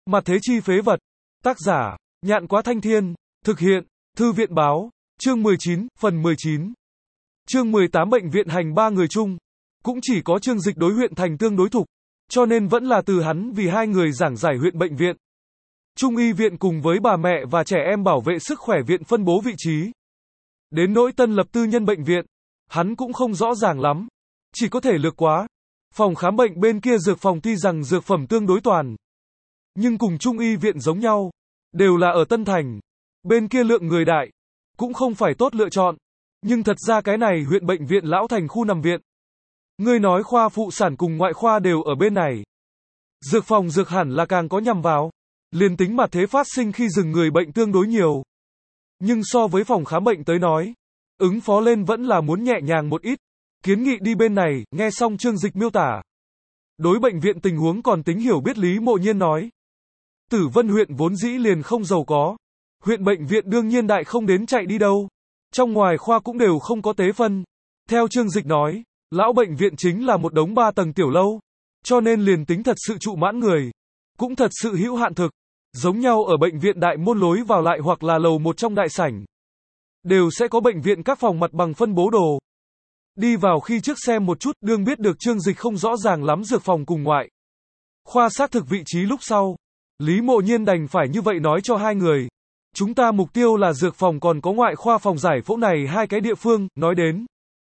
Mặt thế chi phế vật. Tác giả, Nhạn Quá Thanh Thiên. Thực hiện, Thư viện Báo. Chương 19, phần 19. Chương 18 bệnh viện hành ba người chung. Cũng chỉ có Trương Dịch đối huyện thành tương đối thục, cho nên vẫn là từ hắn vì hai người giảng giải huyện bệnh viện. Trung y viện cùng với bà mẹ và trẻ em bảo vệ sức khỏe viện phân bố vị trí. Đến nỗi tân lập tư nhân bệnh viện, hắn cũng không rõ ràng lắm, chỉ có thể lược quá. Phòng khám bệnh bên kia dược phòng tuy rằng dược phẩm tương đối toàn, nhưng cùng Trung y viện giống nhau, đều là ở Tân Thành. Bên kia lượng người đại, cũng không phải tốt lựa chọn. Nhưng thật ra cái này huyện bệnh viện Lão Thành khu nằm viện. Ngươi nói khoa phụ sản cùng ngoại khoa đều ở bên này. Dược phòng dược hẳn là càng có nhằm vào. Liền tính mặt thế phát sinh khi dừng người bệnh tương đối nhiều. Nhưng so với phòng khám bệnh tới nói, ứng phó lên vẫn là muốn nhẹ nhàng một ít. Kiến nghị đi bên này, nghe xong Trương Dịch miêu tả. Đối bệnh viện tình huống còn tính hiểu biết Lý Mộ Nhiên nói. Tử Vân huyện vốn dĩ liền không giàu có. Huyện bệnh viện đương nhiên đại không đến chạy đi đâu. Trong ngoài khoa cũng đều không có tế phân. Theo Trương Dịch nói, lão bệnh viện chính là một đống 3 tầng tiểu lâu. Cho nên liền tính thật sự trụ mãn người, cũng thật sự hữu hạn thực. Giống nhau ở bệnh viện đại môn lối vào lại hoặc là lầu một trong đại sảnh. Đều sẽ có bệnh viện các phòng mặt bằng phân bố đồ. Đi vào khi trước xem một chút, đương biết được Trương Dịch không rõ ràng lắm dược phòng cùng ngoại khoa xác thực vị trí lúc sau. Lý Mộ Nhiên đành phải như vậy nói cho hai người. Chúng ta mục tiêu là dược phòng còn có ngoại khoa phòng giải phẫu này hai cái địa phương, nói đến.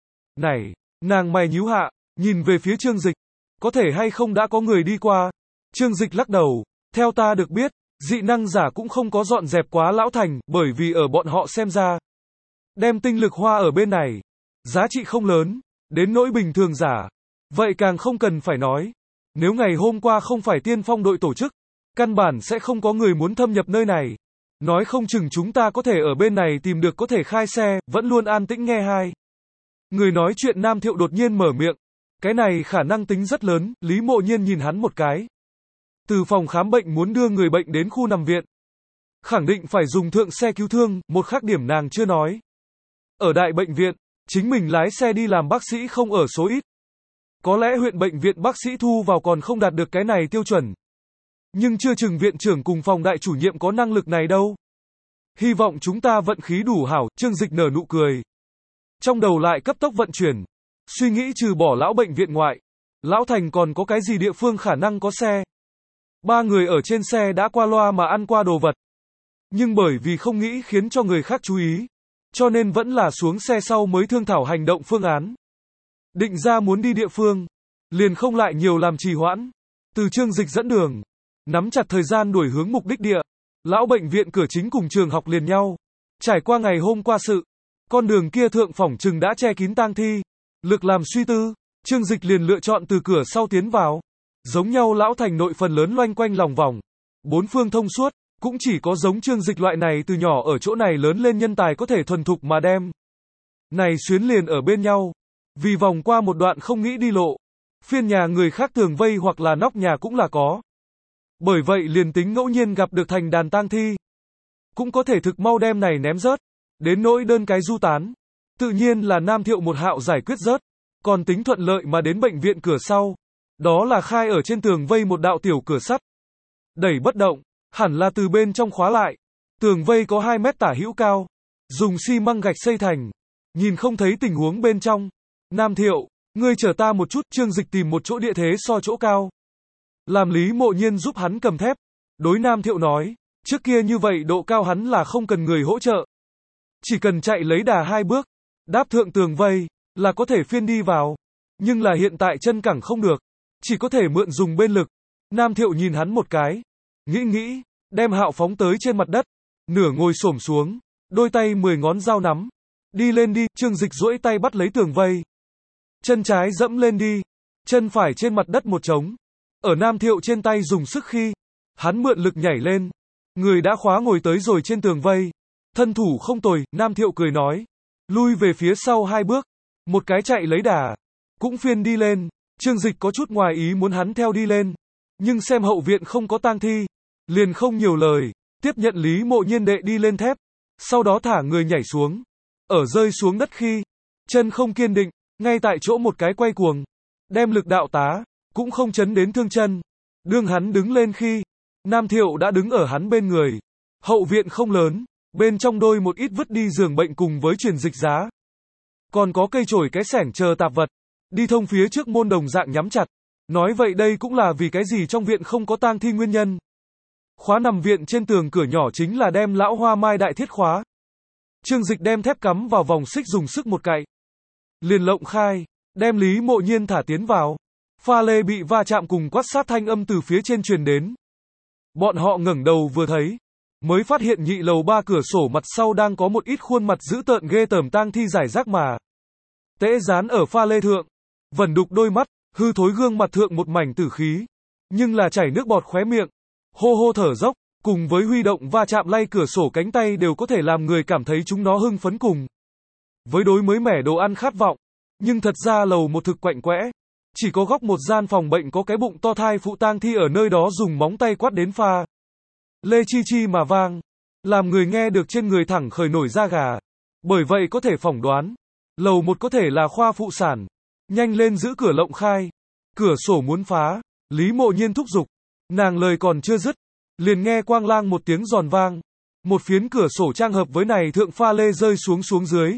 Này, nàng mày nhíu hạ, nhìn về phía Trương Dịch. Có thể hay không đã có người đi qua? Trương Dịch lắc đầu. Theo ta được biết, dị năng giả cũng không có dọn dẹp quá Lão Thành, bởi vì ở bọn họ xem ra. Đem tinh lực hoa ở bên này. Giá trị không lớn, đến nỗi bình thường giả. Vậy càng không cần phải nói. Nếu ngày hôm qua không phải tiên phong đội tổ chức, căn bản sẽ không có người muốn thâm nhập nơi này. Nói không chừng chúng ta có thể ở bên này tìm được có thể khai xe, vẫn luôn an tĩnh nghe hai. Người nói chuyện Nam Thiệu đột nhiên mở miệng. Cái này khả năng tính rất lớn, Lý Mộ Nhiên nhìn hắn một cái. Từ phòng khám bệnh muốn đưa người bệnh đến khu nằm viện. Khẳng định phải dùng thượng xe cứu thương, một khác điểm nàng chưa nói. Ở đại bệnh viện, chính mình lái xe đi làm bác sĩ không ở số ít. Có lẽ huyện bệnh viện bác sĩ thu vào còn không đạt được cái này tiêu chuẩn. Nhưng chưa chừng viện trưởng cùng phòng đại chủ nhiệm có năng lực này đâu. Hy vọng chúng ta vận khí đủ hảo, Trương Dịch nở nụ cười. Trong đầu lại cấp tốc vận chuyển. Suy nghĩ trừ bỏ lão bệnh viện ngoại. Lão Thành còn có cái gì địa phương khả năng có xe. Ba người ở trên xe đã qua loa mà ăn qua đồ vật. Nhưng bởi vì không nghĩ khiến cho người khác chú ý. Cho nên vẫn là xuống xe sau mới thương thảo hành động phương án. Định ra muốn đi địa phương. Liền không lại nhiều làm trì hoãn. Từ Trương Dịch dẫn đường. Nắm chặt thời gian đuổi hướng mục đích địa. Lão bệnh viện cửa chính cùng trường học liền nhau. Trải qua ngày hôm qua sự. Con đường kia thượng phỏng chừng đã che kín tang thi. Lực làm suy tư. Trương Dịch liền lựa chọn từ cửa sau tiến vào. Giống nhau Lão Thành nội phần lớn loanh quanh lòng vòng. Bốn phương thông suốt. Cũng chỉ có giống Trương Dịch loại này từ nhỏ ở chỗ này lớn lên nhân tài có thể thuần thục mà đem. Này xuyến liền ở bên nhau. Vì vòng qua một đoạn không nghĩ đi lộ. Phiên nhà người khác tường vây hoặc là nóc nhà cũng là có. Bởi vậy liền tính ngẫu nhiên gặp được thành đàn tang thi. Cũng có thể thực mau đem này ném rớt. Đến nỗi đơn cái du tán. Tự nhiên là Nam Thiệu một hạo giải quyết rớt. Còn tính thuận lợi mà đến bệnh viện cửa sau. Đó là khai ở trên tường vây một đạo tiểu cửa sắt. Đẩy bất động. Hẳn là từ bên trong khóa lại. Tường vây có 2 mét tả hữu cao. Dùng xi măng gạch xây thành. Nhìn không thấy tình huống bên trong. Nam Thiệu, ngươi chờ ta một chút. Trương Dịch tìm một chỗ địa thế so chỗ cao. Làm Lý Mộ Nhiên giúp hắn cầm thép. Đối Nam Thiệu nói. Trước kia như vậy độ cao hắn là không cần người hỗ trợ. Chỉ cần chạy lấy đà 2 bước. Đáp thượng tường vây. Là có thể phiên đi vào. Nhưng là hiện tại chân cẳng không được. Chỉ có thể mượn dùng bên lực. Nam Thiệu nhìn hắn một cái. Nghĩ, đem Hạo phóng tới trên mặt đất, nửa ngồi xổm xuống, đôi tay 10 ngón dao nắm, đi lên đi, Trương Dịch duỗi tay bắt lấy tường vây, chân trái dẫm lên đi, chân phải trên mặt đất một trống, ở Nam Thiệu trên tay dùng sức khi, hắn mượn lực nhảy lên, người đã khóa ngồi tới rồi trên tường vây, thân thủ không tồi, Nam Thiệu cười nói, lui về phía sau 2 bước, một cái chạy lấy đà, cũng phiên đi lên, Trương Dịch có chút ngoài ý muốn hắn theo đi lên. Nhưng xem hậu viện không có tang thi, liền không nhiều lời, tiếp nhận Lý Mộ Nhiên đệ đi lên thép, sau đó thả người nhảy xuống. Ở rơi xuống đất khi, chân không kiên định, ngay tại chỗ một cái quay cuồng, đem lực đạo tá, cũng không chấn đến thương chân. Đương hắn đứng lên khi, Nam Thiệu đã đứng ở hắn bên người. Hậu viện không lớn, bên trong đôi một ít vứt đi giường bệnh cùng với truyền dịch giá. Còn có cây chổi cái xẻng chờ tạp vật. Đi thông phía trước môn đồng dạng nhắm chặt. Nói vậy đây cũng là vì cái gì trong viện không có tang thi nguyên nhân. Khóa nằm viện trên tường cửa nhỏ chính là đem lão hoa mai đại thiết khóa. Trương Dịch đem thép cắm vào vòng xích dùng sức một cạy. Liền lộng khai, đem Lý Mộ Nhiên thả tiến vào. Pha lê bị va chạm cùng quát sát thanh âm từ phía trên truyền đến. Bọn họ ngẩng đầu vừa thấy, mới phát hiện nhị lầu 3 cửa sổ mặt sau đang có một ít khuôn mặt dữ tợn ghê tởm tang thi giải rác mà. Tễ dán ở pha lê thượng, vẩn đục đôi mắt, hư thối gương mặt thượng một mảnh tử khí, nhưng là chảy nước bọt khóe miệng, hô hô thở dốc, cùng với huy động va chạm lay cửa sổ cánh tay đều có thể làm người cảm thấy chúng nó hưng phấn cùng. Với đối mới mẻ đồ ăn khát vọng, nhưng thật ra lầu một thực quạnh quẽ, chỉ có góc một gian phòng bệnh có cái bụng to thai phụ tang thi ở nơi đó dùng móng tay quát đến pha lê chi chi mà vang, làm người nghe được trên người thẳng khởi nổi da gà. Bởi vậy có thể phỏng đoán, lầu một có thể là khoa phụ sản. Nhanh lên giữ cửa lộng khai, cửa sổ muốn phá. Lý Mộ Nhiên thúc giục, nàng lời còn chưa dứt, liền nghe quang lang một tiếng giòn vang, một phiến cửa sổ trang hợp với này thượng pha lê rơi xuống dưới,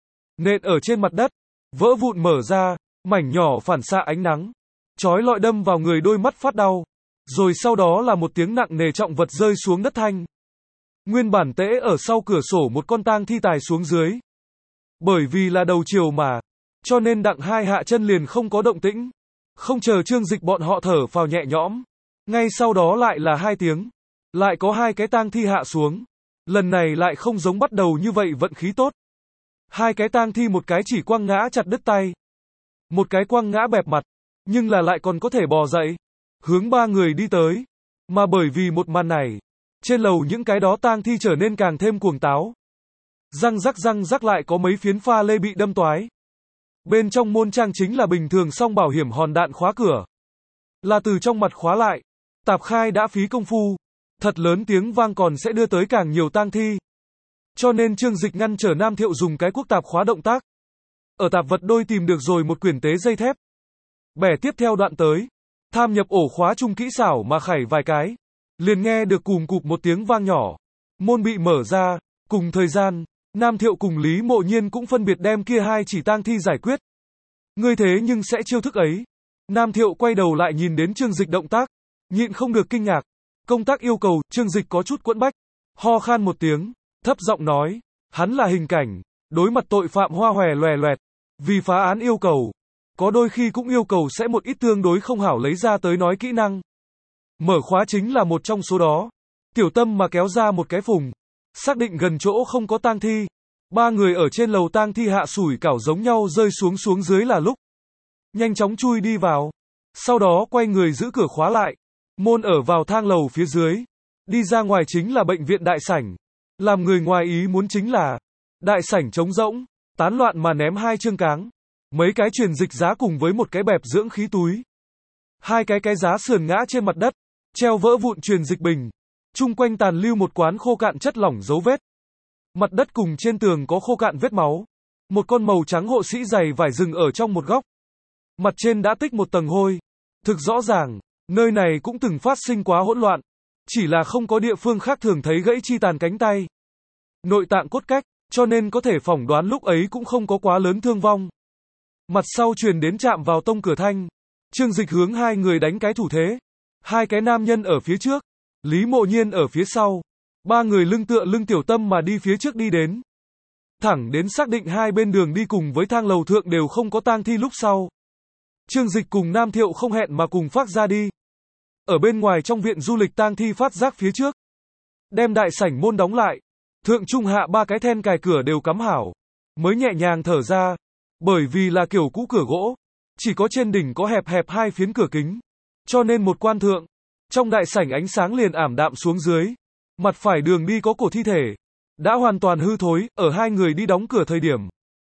nện ở trên mặt đất, vỡ vụn mở ra, mảnh nhỏ phản xạ ánh nắng, chói lọi đâm vào người, đôi mắt phát đau, rồi sau đó là một tiếng nặng nề trọng vật rơi xuống đất thanh. Nguyên bản tễ ở sau cửa sổ một con tang thi tài xuống dưới, bởi vì là đầu chiều mà, cho nên đặng hai hạ chân liền không có động tĩnh. Không chờ Trương Dịch bọn họ thở phào nhẹ nhõm, ngay sau đó lại là 2 tiếng, lại có 2 cái tang thi hạ xuống. Lần này lại không giống bắt đầu như vậy vận khí tốt. 2 cái tang thi, một cái chỉ quăng ngã chặt đứt tay, một cái quăng ngã bẹp mặt, nhưng là lại còn có thể bò dậy, hướng 3 người đi tới. Mà bởi vì một màn này, trên lầu những cái đó tang thi trở nên càng thêm cuồng táo. Răng rắc lại có mấy phiến pha lê bị đâm toái. Bên trong môn trang chính là bình thường song bảo hiểm hòn đạn khóa cửa. Là từ trong mặt khóa lại. Tạp khai đã phí công phu. Thật lớn tiếng vang còn sẽ đưa tới càng nhiều tang thi. Cho nên Trương Dịch ngăn trở Nam Thiệu dùng cái cuốc tạp khóa động tác. Ở tạp vật đôi tìm được rồi một quyển tế dây thép. Bẻ tiếp theo đoạn tới. Tham nhập ổ khóa chung kỹ xảo mà khảy vài cái. Liền nghe được cùm cụp một tiếng vang nhỏ. Môn bị mở ra. Cùng thời gian, Nam Thiệu cùng Lý Mộ Nhiên cũng phân biệt đem kia 2 chỉ tang thi giải quyết. Ngươi thế nhưng sẽ chiêu thức ấy. Nam Thiệu quay đầu lại nhìn đến Trương Dịch động tác, nhịn không được kinh ngạc. Công tác yêu cầu, Trương Dịch có chút quẫn bách, ho khan một tiếng, thấp giọng nói, hắn là hình cảnh, đối mặt tội phạm hoa hòe loè loẹt, vì phá án yêu cầu, có đôi khi cũng yêu cầu sẽ một ít tương đối không hảo lấy ra tới nói kỹ năng. Mở khóa chính là một trong số đó. Tiểu Tâm mà kéo ra một cái phùng, xác định gần chỗ không có tang thi. 3 người ở trên lầu tang thi hạ sủi cảo giống nhau rơi xuống dưới là lúc nhanh chóng chui đi vào, sau đó quay người giữ cửa khóa lại. Môn ở vào thang lầu phía dưới, đi ra ngoài chính là bệnh viện đại sảnh. Làm người ngoài ý muốn chính là đại sảnh trống rỗng, tán loạn mà ném 2 chương cáng, mấy cái truyền dịch giá cùng với một cái bẹp dưỡng khí túi. 2 cái giá sườn ngã trên mặt đất, treo vỡ vụn truyền dịch bình. Chung quanh tàn lưu một quán khô cạn chất lỏng dấu vết. Mặt đất cùng trên tường có khô cạn vết máu. Một con màu trắng hộ sĩ giày vải rừng ở trong một góc. Mặt trên đã tích một tầng hôi. Thực rõ ràng, nơi này cũng từng phát sinh quá hỗn loạn. Chỉ là không có địa phương khác thường thấy gãy chi tàn cánh tay, nội tạng cốt cách, cho nên có thể phỏng đoán lúc ấy cũng không có quá lớn thương vong. Mặt sau truyền đến chạm vào tông cửa thanh. Trương Dịch hướng 2 người đánh cái thủ thế. 2 cái nam nhân ở phía trước, Lý Mộ Nhiên ở phía sau. 3 người lưng tựa lưng Tiểu Tâm mà đi phía trước đi đến. Thẳng đến xác định 2 bên đường đi cùng với thang lầu thượng đều không có tang thi lúc sau. Trương Dịch cùng Nam Thiệu không hẹn mà cùng phát ra đi. Ở bên ngoài trong viện du lịch tang thi phát giác phía trước. Đem đại sảnh môn đóng lại. Thượng trung hạ 3 cái then cài cửa đều cắm hảo. Mới nhẹ nhàng thở ra. Bởi vì là kiểu cũ cửa gỗ. Chỉ có trên đỉnh có hẹp 2 phiến cửa kính. Cho nên một quan thượng. Trong đại sảnh ánh sáng liền ảm đạm xuống dưới. Mặt phải đường đi có cổ thi thể. Đã hoàn toàn hư thối, ở 2 người đi đóng cửa thời điểm.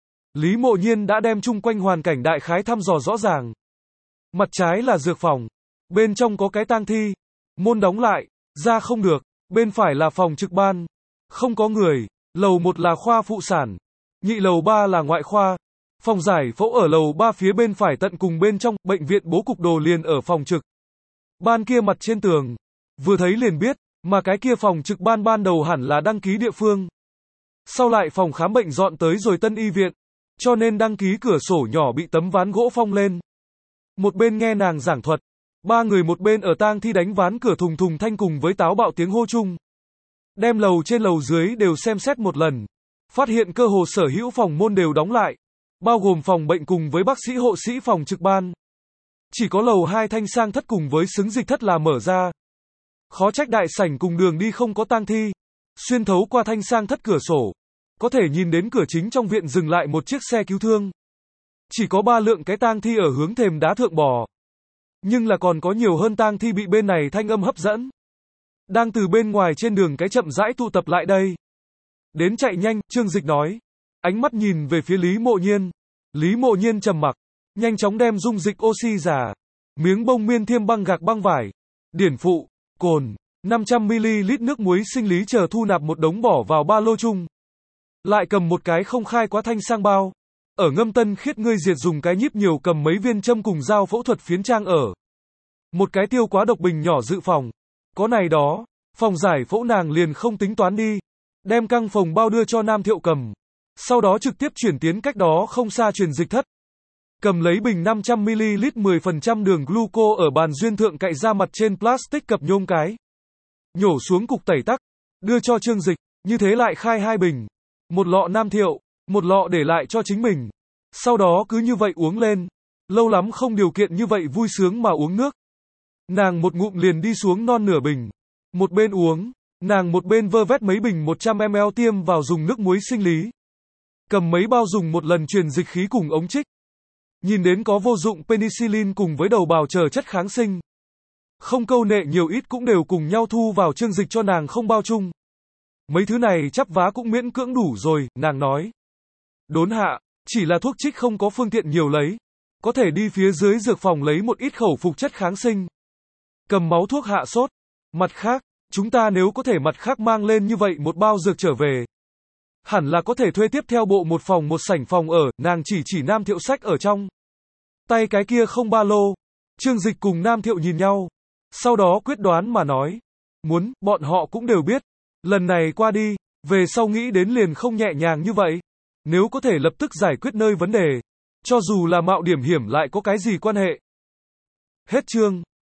Lý Mộ Nhiên đã đem chung quanh hoàn cảnh đại khái thăm dò rõ ràng. Mặt trái là dược phòng. Bên trong có cái tang thi. Môn đóng lại, ra không được. Bên phải là phòng trực ban. Không có người. Lầu 1 là khoa phụ sản. Nhị lầu 3 là ngoại khoa. Phòng giải phẫu ở lầu 3 phía bên phải tận cùng bên trong. Bệnh viện bố cục đồ liền ở phòng trực ban kia mặt trên tường. Vừa thấy liền biết, mà cái kia phòng trực ban đầu hẳn là đăng ký địa phương. Sau lại phòng khám bệnh dọn tới rồi tân y viện, cho nên đăng ký cửa sổ nhỏ bị tấm ván gỗ phong lên. Một bên nghe nàng giảng thuật, ba người một bên ở tang thi đánh ván cửa thùng thùng thanh cùng với táo bạo tiếng hô chung. Đem lầu trên lầu dưới đều xem xét một lần, phát hiện cơ hồ sở hữu phòng môn đều đóng lại, bao gồm phòng bệnh cùng với bác sĩ hộ sĩ phòng trực ban. Chỉ có lầu 2 thanh sang thất cùng với xứng dịch thất là mở ra. Khó trách đại sảnh cùng đường đi không có tang thi. Xuyên thấu qua thanh sang thất cửa sổ, có thể nhìn đến cửa chính trong viện dừng lại một chiếc xe cứu thương. Chỉ có 3 lượng cái tang thi ở hướng thềm đá thượng bò. Nhưng là còn có nhiều hơn tang thi bị bên này thanh âm hấp dẫn. Đang từ bên ngoài trên đường cái chậm rãi tụ tập lại đây. Đến chạy nhanh, Trương Dịch nói. Ánh mắt nhìn về phía Lý Mộ Nhiên. Lý Mộ Nhiên trầm mặc, nhanh chóng đem dung dịch oxy giả, miếng bông miên thiêm băng gạc băng vải, điển phụ, cồn, 500ml nước muối sinh lý chờ thu nạp một đống bỏ vào ba lô chung. Lại cầm một cái không khai quá thanh sang bao. Ở ngâm tân khiết ngươi diệt dùng cái nhíp nhiều cầm mấy viên châm cùng dao phẫu thuật phiến trang ở. Một cái tiêu quá độc bình nhỏ dự phòng. Có này đó, phòng giải phẫu nàng liền không tính toán đi. Đem căng phòng bao đưa cho Nam Thiệu cầm. Sau đó trực tiếp chuyển tiến cách đó không xa truyền dịch thất. Cầm lấy bình 500ml 10% đường gluco ở bàn duyên thượng cạy ra mặt trên plastic cập nhôm cái. Nhổ xuống cục tẩy tắc, đưa cho Trương Dịch, như thế lại khai 2 bình. Một lọ Nam Thiệu, một lọ để lại cho chính mình. Sau đó cứ như vậy uống lên. Lâu lắm không điều kiện như vậy vui sướng mà uống nước. Nàng một ngụm liền đi xuống non nửa bình. Một bên uống, nàng một bên vơ vét mấy bình 100ml tiêm vào dùng nước muối sinh lý. Cầm mấy bao dùng một lần truyền dịch khí cùng ống trích. Nhìn đến có vô dụng penicillin cùng với đầu bào chờ chất kháng sinh. Không câu nệ nhiều ít cũng đều cùng nhau thu vào Trương Dịch cho nàng không bao chung. Mấy thứ này chắp vá cũng miễn cưỡng đủ rồi, nàng nói. Đốn hạ, chỉ là thuốc trích không có phương tiện nhiều lấy. Có thể đi phía dưới dược phòng lấy một ít khẩu phục chất kháng sinh. Cầm máu thuốc hạ sốt. Mặt khác, chúng ta nếu có thể mặt khác mang lên như vậy một bao dược trở về. Hẳn là có thể thuê tiếp theo bộ một phòng một sảnh phòng ở, nàng chỉ Nam Thiệu sách ở trong. Tay cái kia không ba lô. Trương Dịch cùng Nam Thiệu nhìn nhau. Sau đó quyết đoán mà nói. Muốn, bọn họ cũng đều biết. Lần này qua đi, về sau nghĩ đến liền không nhẹ nhàng như vậy. Nếu có thể lập tức giải quyết nơi vấn đề. Cho dù là mạo điểm hiểm lại có cái gì quan hệ. Hết chương.